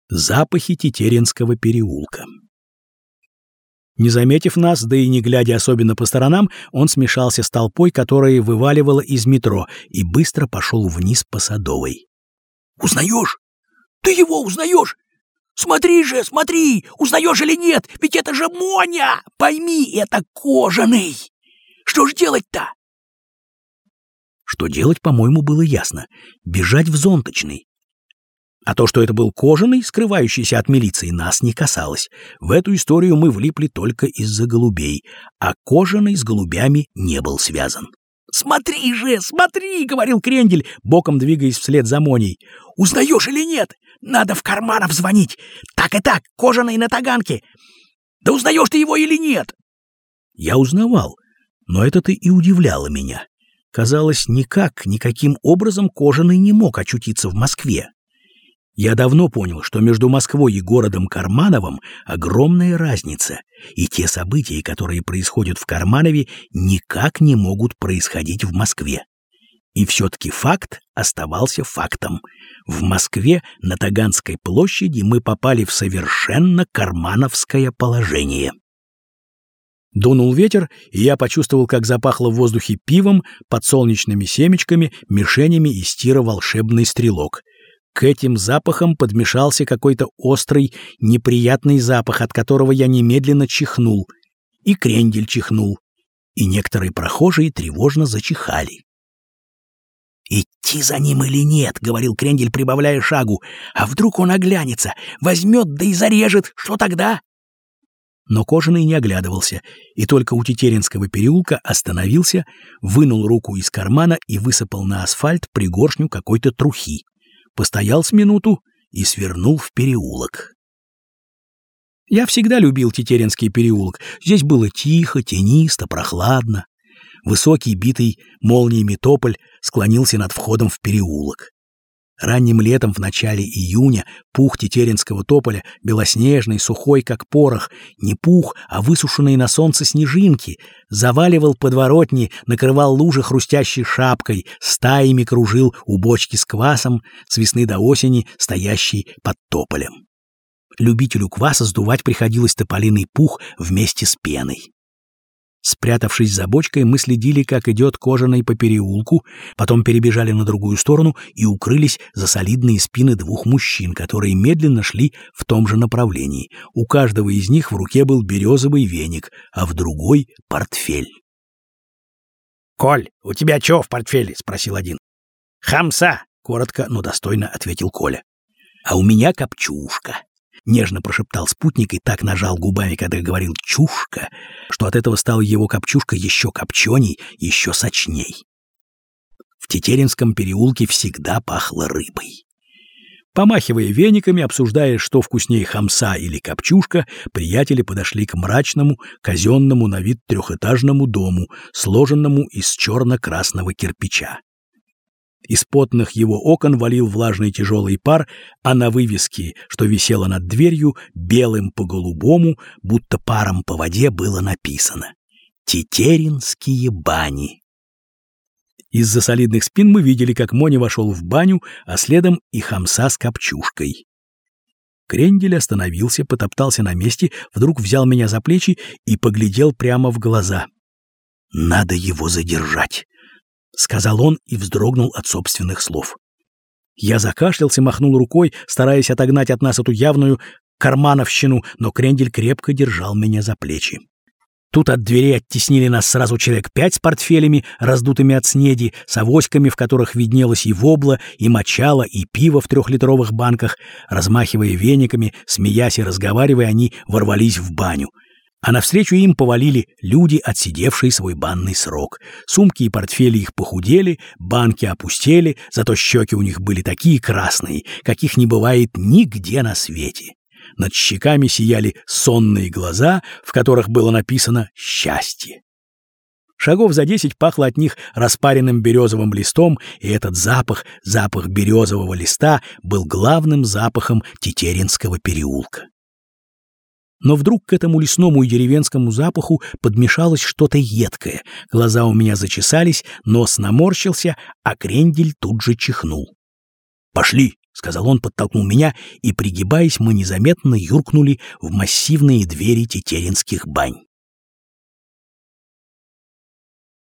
Запахи Тетеринского переулка. Не заметив нас, да и не глядя особенно по сторонам, он смешался с толпой, которая вываливала из метро, и быстро пошел вниз по Садовой. «Узнаешь? Ты его узнаешь? Смотри же, смотри! Узнаешь или нет? Ведь это же Моня! Пойми, это Кожаный! Что ж делать-то?» Что делать, по-моему, было ясно. Бежать в Зонточный. А то, что это был Кожаный, скрывающийся от милиции, нас не касалось. В эту историю мы влипли только из-за голубей, а Кожаный с голубями не был связан. «Смотри же, смотри!» — говорил Крендель, боком двигаясь вслед за Моней. «Узнаешь или нет? Надо в Карманов звонить. Так и так, Кожаный на Таганке. Да узнаешь ты его или нет?» Я узнавал, но это-то и удивляло меня. Казалось, никаким образом Кожаный не мог очутиться в Москве. Я давно понял, что между Москвой и городом Кармановым огромная разница, и те события, которые происходят в Карманове, никак не могут происходить в Москве. И все-таки факт оставался фактом. В Москве на Таганской площади мы попали в совершенно кармановское положение. Дунул ветер, и я почувствовал, как запахло в воздухе пивом, подсолнечными семечками, мишенями из тира волшебный стрелок. К этим запахам подмешался какой-то острый, неприятный запах, от которого я немедленно чихнул. И Крендель чихнул. И некоторые прохожие тревожно зачихали. «Идти за ним или нет?» — говорил Крендель, прибавляя шагу. «А вдруг он оглянется, возьмет да и зарежет? Что тогда?» Но Кожаный не оглядывался, и только у Тетеринского переулка остановился, вынул руку из кармана и высыпал на асфальт пригоршню какой-то трухи. Постоял с минуту и свернул в переулок. Я всегда любил Тетеринский переулок. Здесь было тихо, тенисто, прохладно. Высокий, битый молниями тополь склонился над входом в переулок. Ранним летом, в начале июня, пух тетеринского тополя, белоснежный, сухой, как порох, не пух, а высушенные на солнце снежинки, заваливал подворотни, накрывал лужи хрустящей шапкой, стаями кружил у бочки с квасом, с весны до осени, стоящей под тополем. Любителю кваса сдувать приходилось тополиный пух вместе с пеной. Спрятавшись за бочкой, мы следили, как идет Кожаный по переулку, потом перебежали на другую сторону и укрылись за солидные спины двух мужчин, которые медленно шли в том же направлении. У каждого из них в руке был березовый веник, а в другой — портфель. «Коль, у тебя чё в портфеле?» — спросил один. «Хамса!» — коротко, но достойно ответил Коля. «А у меня копчушка!» — нежно прошептал спутник и так нажал губами, когда говорил «чушка», что от этого стала его копчушка еще копченей, еще сочней. В Тетеринском переулке всегда пахло рыбой. Помахивая вениками, обсуждая, что вкуснее хамса или копчушка, приятели подошли к мрачному, казенному на вид трехэтажному дому, сложенному из черно-красного кирпича. Из потных его окон валил влажный тяжелый пар, а на вывеске, что висела над дверью, белым по голубому, будто паром по воде, было написано «Тетеринские бани». Из-за солидных спин мы видели, как Моня вошел в баню, а следом и хамса с копчушкой. Крендель остановился, потоптался на месте, вдруг взял меня за плечи и поглядел прямо в глаза. «Надо его задержать», — сказал он и вздрогнул от собственных слов. Я закашлялся, махнул рукой, стараясь отогнать от нас эту явную кармановщину, но Крендель крепко держал меня за плечи. Тут от дверей оттеснили нас сразу человек 5 с портфелями, раздутыми от снеди, с авоськами, в которых виднелось и вобла, и мочало, и пиво в 3-литровых банках. Размахивая вениками, смеясь и разговаривая, они ворвались в баню. А навстречу им повалили люди, отсидевшие свой банный срок. Сумки и портфели их похудели, банки опустели, зато щеки у них были такие красные, каких не бывает нигде на свете. Над щеками сияли сонные глаза, в которых было написано «Счастье». Шагов за 10 пахло от них распаренным березовым листом, и этот запах березового листа, был главным запахом Тетеринского переулка. Но вдруг к этому лесному и деревенскому запаху подмешалось что-то едкое. Глаза у меня зачесались, нос наморщился, а Крендель тут же чихнул. «Пошли!» — сказал он, подтолкнул меня, и, пригибаясь, мы незаметно юркнули в массивные двери тетеринских бань.